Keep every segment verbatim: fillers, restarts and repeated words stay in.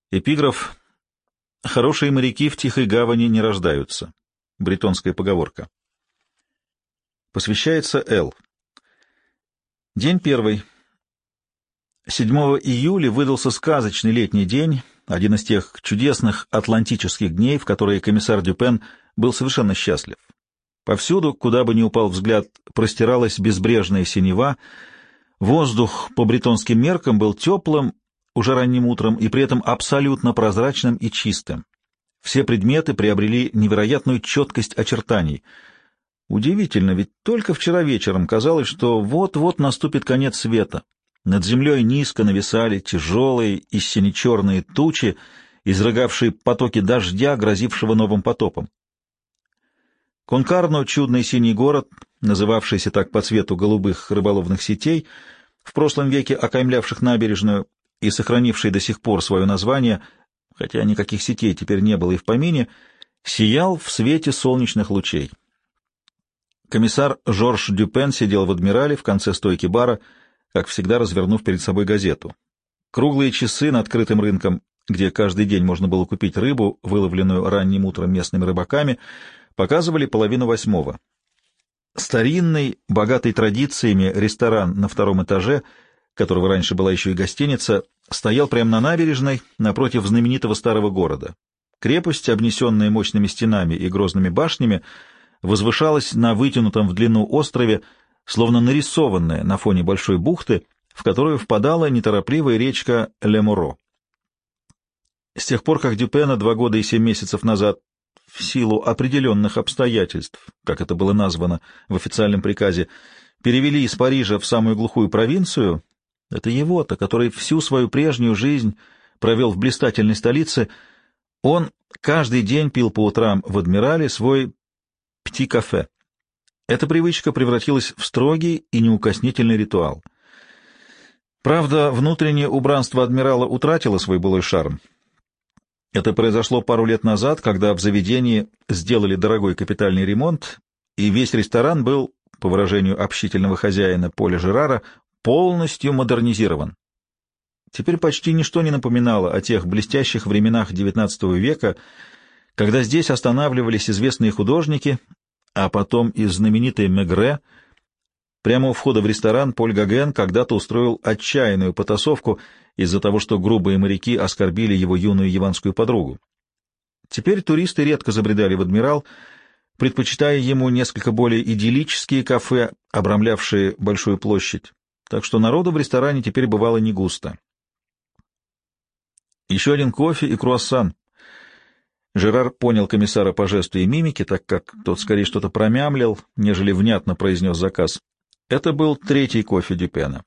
Эпиграф: «Хорошие моряки в тихой гавани не рождаются». Бретонская поговорка. Посвящается Эл. День первый. седьмого июля выдался сказочный летний день, один из тех чудесных атлантических дней, в которые комиссар Дюпен был совершенно счастлив. Повсюду, куда бы ни упал взгляд, простиралась безбрежная синева, воздух по бретонским меркам был теплым уже ранним утром и при этом абсолютно прозрачным и чистым. Все предметы приобрели невероятную четкость очертаний. Удивительно, ведь только вчера вечером казалось, что вот-вот наступит конец света. Над землей низко нависали тяжелые и сине-черные тучи, изрыгавшие потоки дождя, грозившего новым потопом. Конкарно, чудный синий город, называвшийся так по цвету голубых рыболовных сетей, в прошлом веке окаймлявших набережную и сохранивший до сих пор свое название, хотя никаких сетей теперь не было и в помине, сиял в свете солнечных лучей. Комиссар Жорж Дюпен сидел в «Адмирале» в конце стойки бара, как всегда развернув перед собой газету. Круглые часы над открытым рынком, где каждый день можно было купить рыбу, выловленную ранним утром местными рыбаками, показывали половину восьмого. Старинный, богатый традициями ресторан на втором этаже, которого раньше была еще и гостиница, стоял прямо на набережной, напротив знаменитого старого города. Крепость, обнесенная мощными стенами и грозными башнями, возвышалась на вытянутом в длину острове, словно нарисованная на фоне большой бухты, в которую впадала неторопливая речка Ле-Моро. С тех пор, как Дюпена два года и семь месяцев назад, в силу определенных обстоятельств, как это было названо в официальном приказе, перевели из Парижа в самую глухую провинцию, это его-то, который всю свою прежнюю жизнь провел в блистательной столице, он каждый день пил по утрам в «Адмирале» свой «пти-кафе». Эта привычка превратилась в строгий и неукоснительный ритуал. Правда, внутреннее убранство «Адмирала» утратило свой былой шарм. Это произошло пару лет назад, когда в заведении сделали дорогой капитальный ремонт, и весь ресторан был, по выражению общительного хозяина Поля Жерара, полностью модернизирован. Теперь почти ничто не напоминало о тех блестящих временах девятнадцатого века, когда здесь останавливались известные художники, а потом и знаменитый Мегре. Прямо у входа в ресторан Поль Гоген когда-то устроил отчаянную потасовку из-за того, что грубые моряки оскорбили его юную яванскую подругу. Теперь туристы редко забредали в «Адмирал», предпочитая ему несколько более идиллические кафе, обрамлявшие большую площадь, так что народу в ресторане теперь бывало не густо. Еще один кофе и круассан. Жерар понял комиссара по жесту и мимике, так как тот скорее что-то промямлил, нежели внятно произнес заказ. Это был третий кофе Дюпена.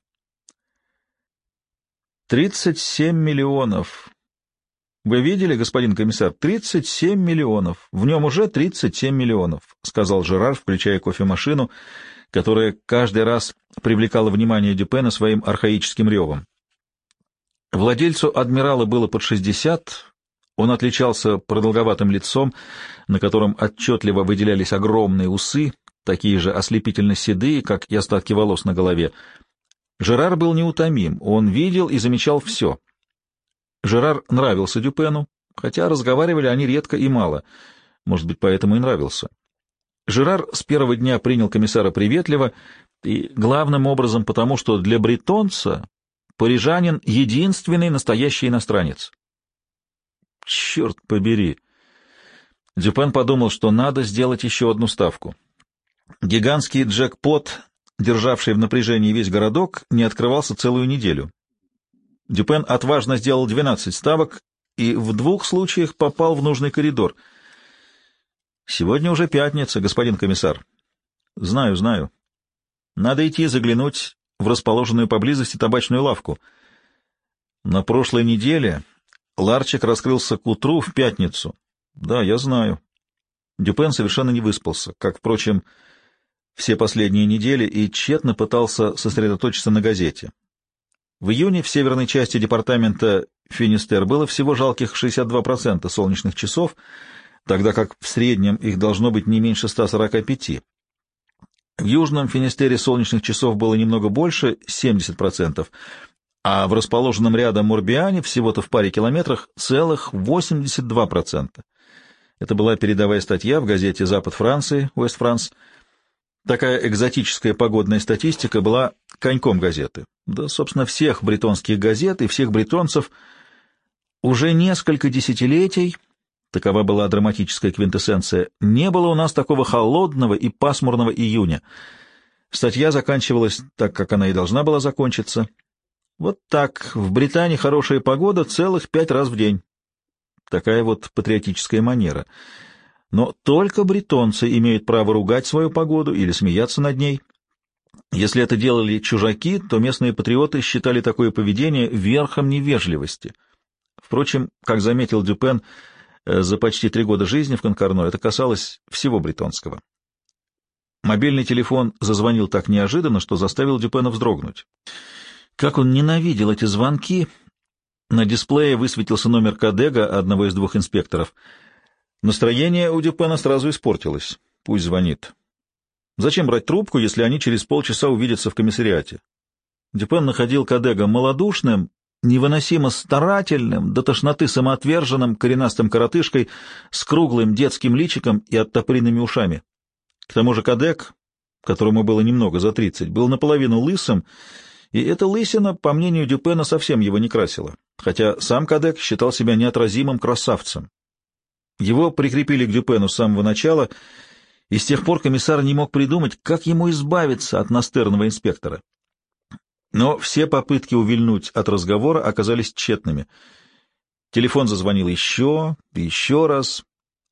«Тридцать семь миллионов. Вы видели, господин комиссар? Тридцать семь миллионов. В нем уже тридцать семь миллионов», — сказал Жерар, включая кофемашину, которая каждый раз привлекала внимание Дюпена своим архаическим ревом. Владельцу «Адмирала» было под шестьдесят. Он отличался продолговатым лицом, на котором отчетливо выделялись огромные усы, такие же ослепительно седые, как и остатки волос на голове. Жерар был неутомим, он видел и замечал все. Жерар нравился Дюпену, хотя разговаривали они редко и мало, может быть, поэтому и нравился. Жерар с первого дня принял комиссара приветливо, и главным образом потому, что для бретонца парижанин — единственный настоящий иностранец. Черт побери! Дюпен подумал, что надо сделать еще одну ставку. Гигантский джекпот, державший в напряжении весь городок, не открывался целую неделю. Дюпен отважно сделал двенадцать ставок и в двух случаях попал в нужный коридор. «Сегодня уже пятница, господин комиссар». «Знаю, знаю. Надо идти заглянуть в расположенную поблизости табачную лавку. На прошлой неделе ларчик раскрылся к утру в пятницу». «Да, я знаю». Дюпен совершенно не выспался, как, впрочем, все последние недели, и тщетно пытался сосредоточиться на газете. В июне в северной части департамента Финистер было всего жалких шестьдесят два процента солнечных часов, тогда как в среднем их должно быть не меньше ста сорока пяти. В южном Финистере солнечных часов было немного больше — семьдесят процентов, а в расположенном рядом Морбиане, всего-то в паре километрах, целых восемьдесят два процента. Это была передовая статья в газете «Запад Франции», «Уэст Франс». Такая экзотическая погодная статистика была коньком газеты. Да, собственно, всех бретонских газет и всех бретонцев. Уже несколько десятилетий, такова была драматическая квинтэссенция, не было у нас такого холодного и пасмурного июня. Статья заканчивалась так, как она и должна была закончиться. Вот так, в Британии хорошая погода целых пять раз в день. Такая вот патриотическая манера. Но только бретонцы имеют право ругать свою погоду или смеяться над ней. Если это делали чужаки, то местные патриоты считали такое поведение верхом невежливости. Впрочем, как заметил Дюпен, за почти три года жизни в Конкарно это касалось всего бретонского. Мобильный телефон зазвонил так неожиданно, что заставил Дюпена вздрогнуть. Как он ненавидел эти звонки! На дисплее высветился номер Кадега, одного из двух инспекторов. Настроение у Дюпена сразу испортилось. Пусть звонит. Зачем брать трубку, если они через полчаса увидятся в комиссариате? Дюпен находил Кадега малодушным, невыносимо старательным, до тошноты самоотверженным, коренастым коротышкой, с круглым детским личиком и оттопыренными ушами. К тому же Кадег, которому было немного за тридцать, был наполовину лысым, и эта лысина, по мнению Дюпена, совсем его не красила, хотя сам Кадег считал себя неотразимым красавцем. Его прикрепили к Дюпену с самого начала, и с тех пор комиссар не мог придумать, как ему избавиться от настырного инспектора. Но все попытки увильнуть от разговора оказались тщетными. Телефон зазвонил еще и еще раз.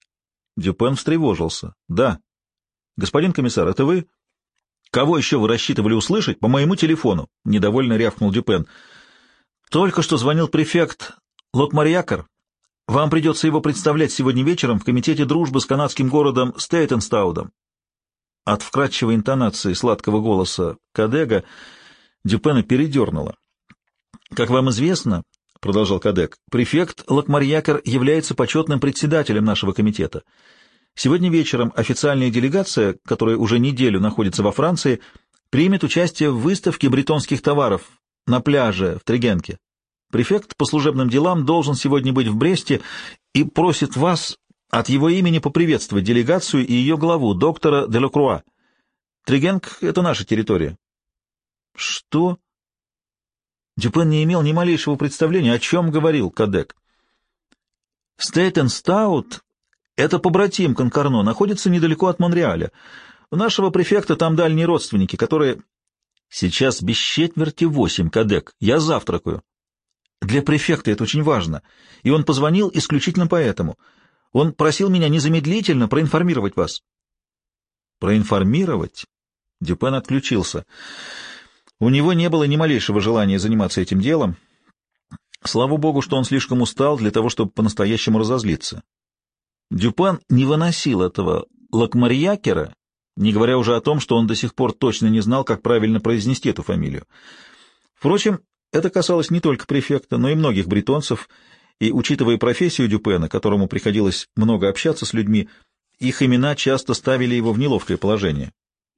Дюпен встревожился. — Да. — Господин комиссар, это вы? — Кого еще вы рассчитывали услышать по моему телефону? — недовольно рявкнул Дюпен. — Только что звонил префект Локмарьякер. Вам придется его представлять сегодня вечером в комитете дружбы с канадским городом Стейтенстаудом. От вкрадчивой интонации сладкого голоса Кадега Дюпена передернуло. — Как вам известно, — продолжал Кадег, — префект Локмарьякер является почетным председателем нашего комитета. Сегодня вечером официальная делегация, которая уже неделю находится во Франции, примет участие в выставке бретонских товаров на пляже в Тригенке. Префект по служебным делам должен сегодня быть в Бресте и просит вас от его имени поприветствовать делегацию и ее главу, доктора Делакруа. Тригенк — это наша территория. — Что? Дюпен не имел ни малейшего представления, о чем говорил Кадег. Стейтенстауд — это побратим Конкарно, находится недалеко от Монреаля. У нашего префекта там дальние родственники, которые... Сейчас без четверти восемь, Кадег, я завтракаю. Для префекта это очень важно, и он позвонил исключительно поэтому. Он просил меня незамедлительно проинформировать вас. Проинформировать? Дюпен отключился. У него не было ни малейшего желания заниматься этим делом. Слава богу, что он слишком устал для того, чтобы по-настоящему разозлиться. Дюпен не выносил этого Локмарьякера, не говоря уже о том, что он до сих пор точно не знал, как правильно произнести эту фамилию. Впрочем, это касалось не только префекта, но и многих бретонцев, и, учитывая профессию Дюпена, которому приходилось много общаться с людьми, их имена часто ставили его в неловкое положение.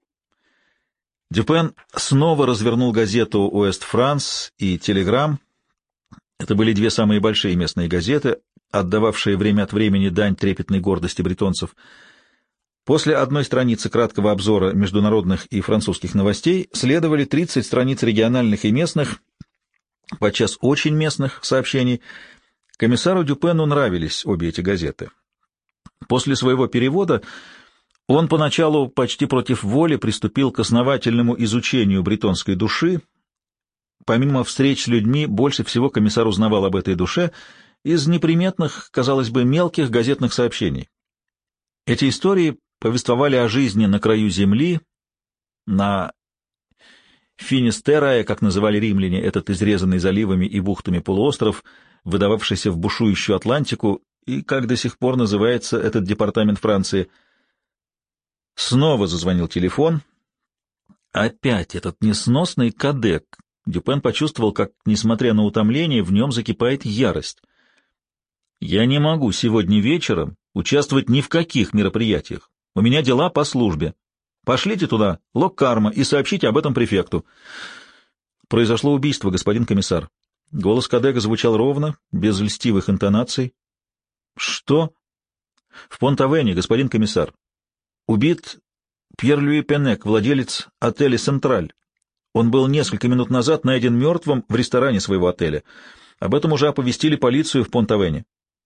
Дюпен снова развернул газету «Уэст Франс» и «Телеграм». Это были две самые большие местные газеты, отдававшие время от времени дань трепетной гордости бретонцев. После одной страницы краткого обзора международных и французских новостей следовали тридцать страниц региональных и местных, подчас очень местных сообщений. Комиссару Дюпену нравились обе эти газеты. После своего перевода он поначалу почти против воли приступил к основательному изучению бретонской души. Помимо встреч с людьми, больше всего комиссар узнавал об этой душе из неприметных, казалось бы, мелких газетных сообщений. Эти истории повествовали о жизни на краю земли, на Финистерае, как называли римляне этот изрезанный заливами и бухтами полуостров, выдававшийся в бушующую Атлантику, и как до сих пор называется этот департамент Франции. Снова зазвонил телефон. Опять этот несносный Кадег. Дюпен почувствовал, как, несмотря на утомление, в нем закипает ярость. «Я не могу сегодня вечером участвовать ни в каких мероприятиях. У меня дела по службе. Пошлите туда Локкарма и сообщите об этом префекту». Произошло убийство, господин комиссар. Голос Кадека звучал ровно, без льстивых интонаций. Что? В Понт-Авене, господин комиссар. Убит Пьер-Луи Пенек, владелец отеля «Централь». Он был несколько минут назад найден мертвым в ресторане своего отеля. Об этом уже оповестили полицию в Понт-Авене.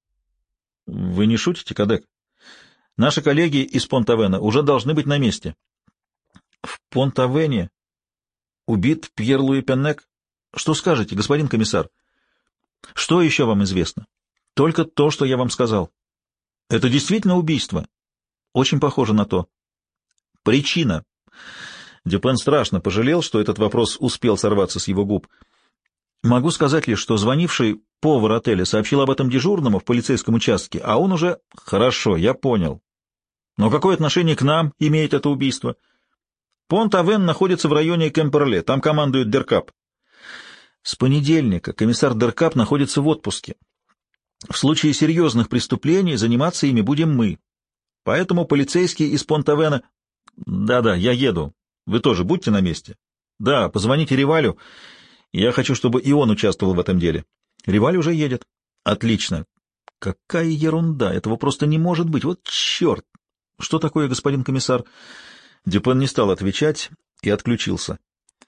Вы не шутите, Кадек? Наши коллеги из Понт-Авена уже должны быть на месте. В Понт-Авене убит Пьер-Луи Пенек? Что скажете, господин комиссар? Что еще вам известно? Только то, что я вам сказал. Это действительно убийство? Очень похоже на то. Причина. Дюпен страшно пожалел, что этот вопрос успел сорваться с его губ. Могу сказать лишь, что звонивший повар отеля сообщил об этом дежурному в полицейском участке, а он уже... Хорошо, я понял. Но какое отношение к нам имеет это убийство? Понт-Авен находится в районе Кемперле, там командует Деркап. С понедельника комиссар Деркап находится в отпуске. В случае серьезных преступлений заниматься ими будем мы. Поэтому полицейские из Понт-Авена... Да-да, я еду. Вы тоже будьте на месте. Да, позвоните Ривалю. Я хочу, чтобы и он участвовал в этом деле. Риваль уже едет. Отлично. Какая ерунда! Этого просто не может быть. Вот черт! Что такое, господин комиссар? Дюпен не стал отвечать и отключился.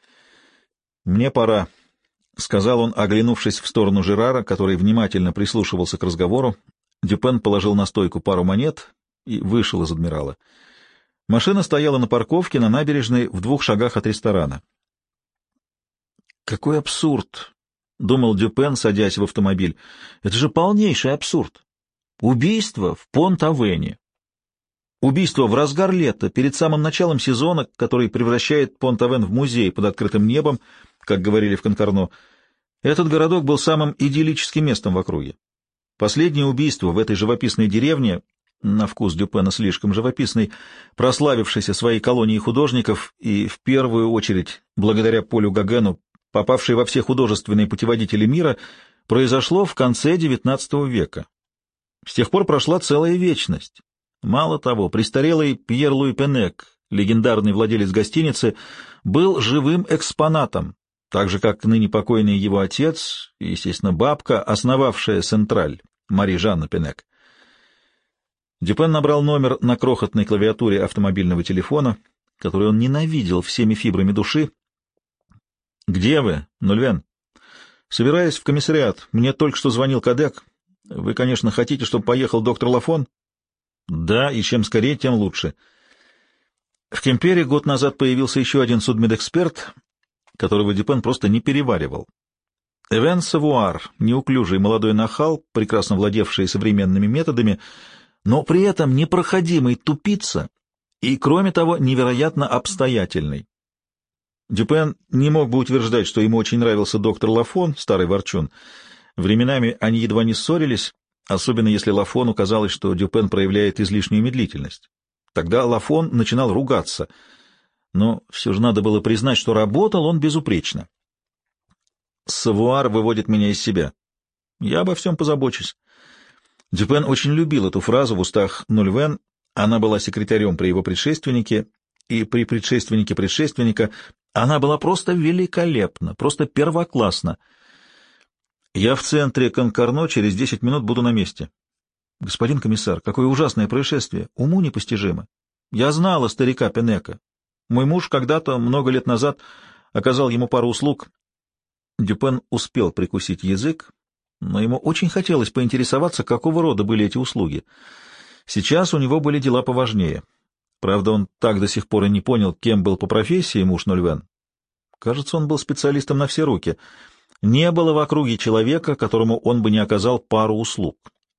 Мне пора, — сказал он, оглянувшись в сторону Жерара, который внимательно прислушивался к разговору. Дюпен положил на стойку пару монет и вышел из адмирала. Машина стояла на парковке на набережной в двух шагах от ресторана. «Какой абсурд!» — думал Дюпен, садясь в автомобиль. «Это же полнейший абсурд! Убийство в Понт-Авене! Убийство в разгар лета, перед самым началом сезона, который превращает Понт-Авен в музей под открытым небом, как говорили в Конкорно. Этот городок был самым идиллическим местом в округе. Последнее убийство в этой живописной деревне, на вкус Дюпена слишком живописной, прославившейся своей колонией художников и, в первую очередь, благодаря Полю Гогену, попавшей во все художественные путеводители мира, произошло в конце девятнадцатого века. С тех пор прошла целая вечность. Мало того, престарелый Пьер-Луи Пенек, легендарный владелец гостиницы, был живым экспонатом, так же, как ныне покойный его отец и, естественно, бабка, основавшая «Централь», Мари-Жанна Пенек. Дюпен набрал номер на крохотной клавиатуре автомобильного телефона, который он ненавидел всеми фибрами души. «Где вы, Нульвен?» «Собираюсь в комиссариат. Мне только что звонил Кадек. Вы, конечно, хотите, чтобы поехал доктор Лафон?» «Да, и чем скорее, тем лучше». В Кемпере год назад появился еще один судмедэксперт, которого Дюпен просто не переваривал. Эвен Савуар, неуклюжий молодой нахал, прекрасно владевший современными методами, но при этом непроходимый тупица и, кроме того, невероятно обстоятельный. Дюпен не мог бы утверждать, что ему очень нравился доктор Лафон, старый ворчун. Временами они едва не ссорились, особенно если Лафону казалось, что Дюпен проявляет излишнюю медлительность. Тогда Лафон начинал ругаться, но все же надо было признать, что работал он безупречно. «Савуар выводит меня из себя. Я обо всем позабочусь». Дюпен очень любил эту фразу в устах Нульвен, она была секретарем при его предшественнике, и при предшественнике предшественника она была просто великолепна, просто первокласна. «Я в центре Конкорно, через десять минут буду на месте». «Господин комиссар, какое ужасное происшествие, уму непостижимо. Я знала старика Пенека. Мой муж когда-то, много лет назад, оказал ему пару услуг». Дюпен успел прикусить язык, но ему очень хотелось поинтересоваться, какого рода были эти услуги. Сейчас у него были дела поважнее. Правда, он так до сих пор и не понял, кем был по профессии муж Нульвен. Кажется, он был специалистом на все руки. Не было в округе человека, которому он бы не оказал пару услуг.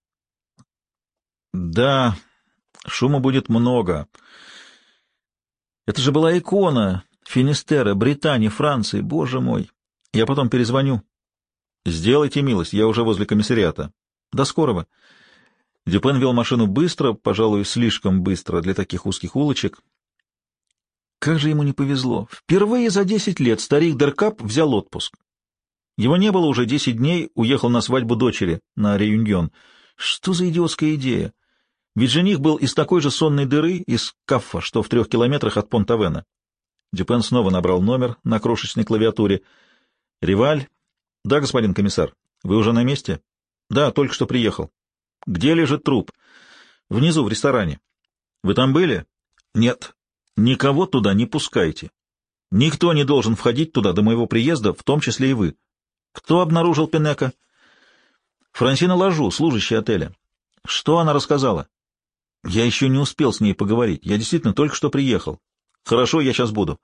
Да, шума будет много. Это же была икона Финистера, Британии, Франции, боже мой. Я потом перезвоню. Сделайте милость, я уже возле комиссариата. До скорого. Дюпен вел машину быстро, пожалуй, слишком быстро для таких узких улочек. Как же ему не повезло. Впервые за десять лет старик Деркап взял отпуск. Его не было уже десять дней, уехал на свадьбу дочери, на Реюньон. Что за идиотская идея? Ведь жених был из такой же сонной дыры, из Каффа, что в трех километрах от Понт-Авена. Дюпен снова набрал номер на крошечной клавиатуре. Риваль. Да, господин комиссар. Вы уже на месте? Да, только что приехал. Где лежит труп? Внизу, в ресторане. Вы там были? Нет. Никого туда не пускайте. Никто не должен входить туда до моего приезда, в том числе и вы. Кто обнаружил Пенека? Франсина Лажу, служащая отеля. Что она рассказала? Я еще не успел с ней поговорить. Я действительно только что приехал. Хорошо, я сейчас буду.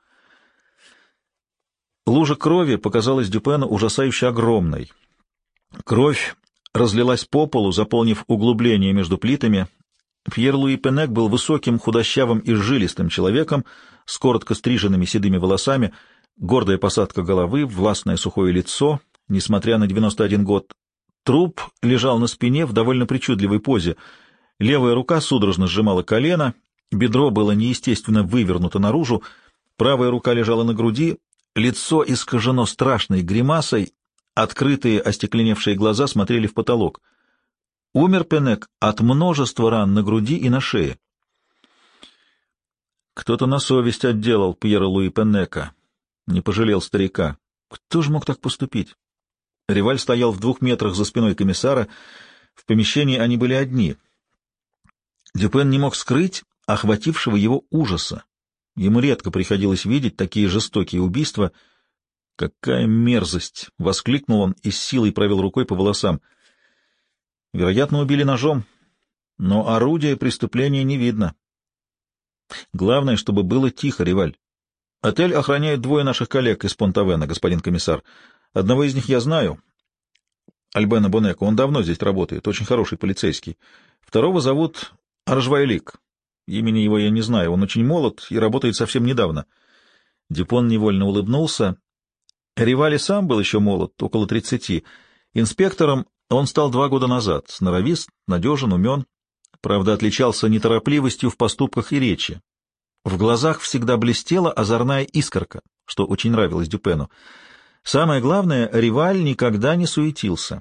Лужа крови показалась Дюпену ужасающе огромной. Кровь разлилась по полу, заполнив углубление между плитами. Пьер-Луи Пенек был высоким, худощавым и жилистым человеком с коротко стриженными седыми волосами, гордая посадка головы, властное сухое лицо, несмотря на девяносто один год. Труп лежал на спине в довольно причудливой позе. Левая рука судорожно сжимала колено, бедро было неестественно вывернуто наружу, правая рука лежала на груди, лицо искажено страшной гримасой, открытые остекленевшие глаза смотрели в потолок. Умер Пенек от множества ран на груди и на шее. Кто-то на совесть отделал Пьера Луи Пенека, не пожалел старика. Кто же мог так поступить? Риваль стоял в двух метрах за спиной комиссара, в помещении они были одни. Дюпен не мог скрыть охватившего его ужаса. Ему редко приходилось видеть такие жестокие убийства. «Какая мерзость!» — воскликнул он и с силой провел рукой по волосам. «Вероятно, убили ножом, но орудия преступления не видно. Главное, чтобы было тихо, Риваль. Отель охраняет двое наших коллег из Понт-Авена, господин комиссар. Одного из них я знаю, Альбена Бонеко, он давно здесь работает, очень хороший полицейский. Второго зовут Аржвайлик. Имени его я не знаю, он очень молод и работает совсем недавно». Дюпон невольно улыбнулся. Риваль сам был еще молод, около тридцати. Инспектором он стал два года назад, сноровист, надежен, умен. Правда, отличался неторопливостью в поступках и речи. В глазах всегда блестела озорная искорка, что очень нравилось Дюпену. Самое главное, Риваль никогда не суетился.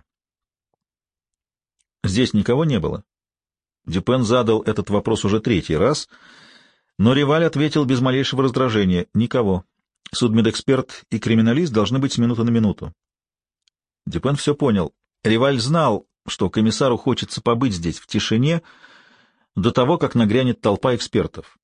Здесь никого не было. Дюпен задал этот вопрос уже третий раз, но Риваль ответил без малейшего раздражения: никого. Судмедэксперт и криминалист должны быть с минуты на минуту. Дюпен все понял. Риваль знал, что комиссару хочется побыть здесь в тишине до того, как нагрянет толпа экспертов.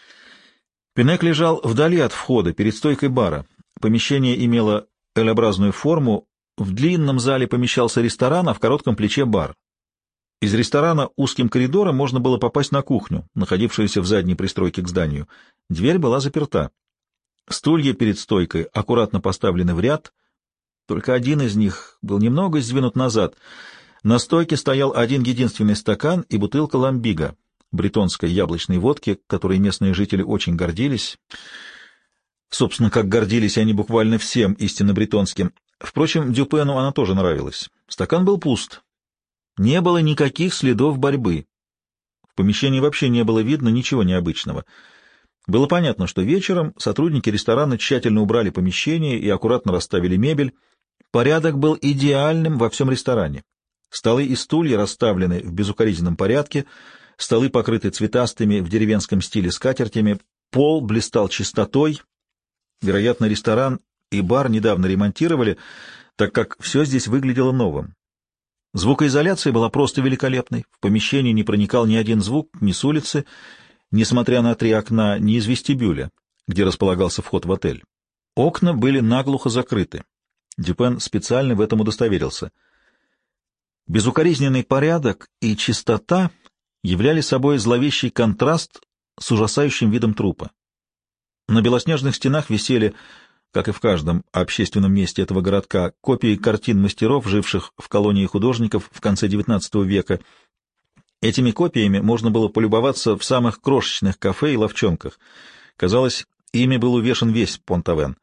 Пенек лежал вдали от входа, перед стойкой бара. Помещение имело L-образную форму. В длинном зале помещался ресторан, а в коротком плече бар. Из ресторана узким коридором можно было попасть на кухню, находившуюся в задней пристройке к зданию. Дверь была заперта. Стулья перед стойкой аккуратно поставлены в ряд, только один из них был немного сдвинут назад. На стойке стоял один единственный стакан и бутылка ламбиго, бретонской яблочной водки, которой местные жители очень гордились. Собственно, как гордились они буквально всем истинно бретонским. Впрочем, Дюпену она тоже нравилась. Стакан был пуст. Не было никаких следов борьбы. В помещении вообще не было видно ничего необычного. Было понятно, что вечером сотрудники ресторана тщательно убрали помещение и аккуратно расставили мебель. Порядок был идеальным во всем ресторане. Столы и стулья расставлены в безукоризненном порядке, столы покрыты цветастыми в деревенском стиле скатертями, пол блистал чистотой. Вероятно, ресторан и бар недавно ремонтировали, так как все здесь выглядело новым. Звукоизоляция была просто великолепной. В помещении не проникал ни один звук ни с улицы, несмотря на три окна, ни из вестибюля, где располагался вход в отель. Окна были наглухо закрыты. Дюпен специально в этом удостоверился. Безукоризненный порядок и чистота являли собой зловещий контраст с ужасающим видом трупа. На белоснежных стенах висели, как и в каждом общественном месте этого городка, копии картин мастеров, живших в колонии художников в конце девятнадцатого века. Этими копиями можно было полюбоваться в самых крошечных кафе и лавчонках. Казалось, ими был увешан весь Понт-Авен.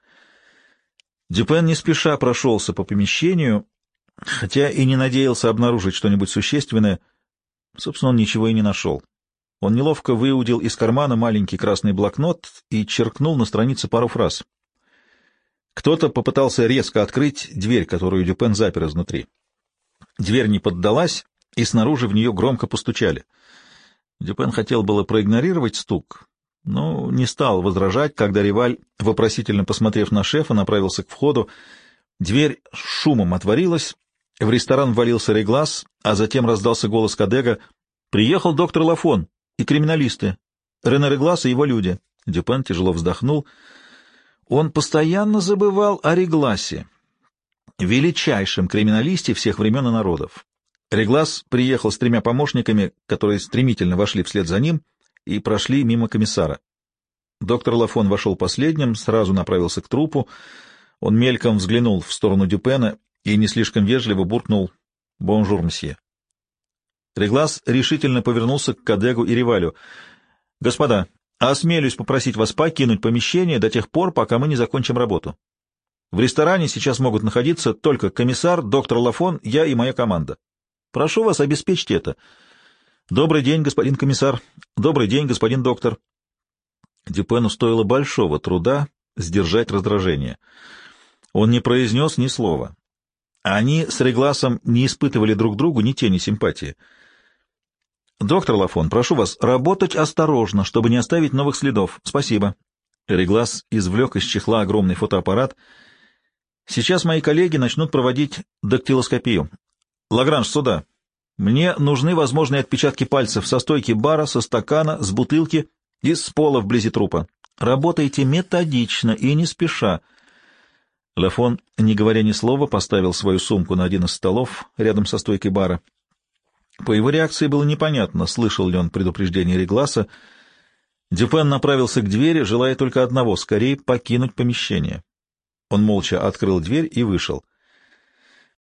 Дюпен не спеша прошелся по помещению, хотя и не надеялся обнаружить что-нибудь существенное. Собственно, он ничего и не нашел. Он неловко выудил из кармана маленький красный блокнот и черкнул на странице пару фраз. Кто-то попытался резко открыть дверь, которую Дюпен запер изнутри. Дверь не поддалась, и снаружи в нее громко постучали. Дюпен хотел было проигнорировать стук, но не стал возражать, когда Риваль, вопросительно посмотрев на шефа, направился к входу. Дверь с шумом отворилась, в ресторан ввалился Реглас, а затем раздался голос Кадега: «Приехал доктор Лафон и криминалисты. Рене Реглас и его люди». Дюпен тяжело вздохнул. Он постоянно забывал о Регласе, величайшем криминалисте всех времен и народов. Реглас приехал с тремя помощниками, которые стремительно вошли вслед за ним и прошли мимо комиссара. Доктор Лафон вошел последним, сразу направился к трупу. Он мельком взглянул в сторону Дюпена и не слишком вежливо буркнул: «Бонжур, мсье». Реглас решительно повернулся к Кадегу и Ривалю. «Господа, осмелюсь попросить вас покинуть помещение до тех пор, пока мы не закончим работу. В ресторане сейчас могут находиться только комиссар, доктор Лафон, я и моя команда. Прошу вас, обеспечьте это. Добрый день, господин комиссар. Добрый день, господин доктор». Дюпену стоило большого труда сдержать раздражение. Он не произнес ни слова. Они с Регласом не испытывали друг другу ни тени симпатии. «Доктор Лафон, прошу вас работать осторожно, чтобы не оставить новых следов. Спасибо». Реглас извлек из чехла огромный фотоаппарат. «Сейчас мои коллеги начнут проводить дактилоскопию. Лагранж, сюда. Мне нужны возможные отпечатки пальцев со стойки бара, со стакана, с бутылки и с пола вблизи трупа. Работайте методично и не спеша». Лафон, не говоря ни слова, поставил свою сумку на один из столов рядом со стойкой бара. По его реакции было непонятно, слышал ли он предупреждение Регласа. Дюпен направился к двери, желая только одного — скорее покинуть помещение. Он молча открыл дверь и вышел.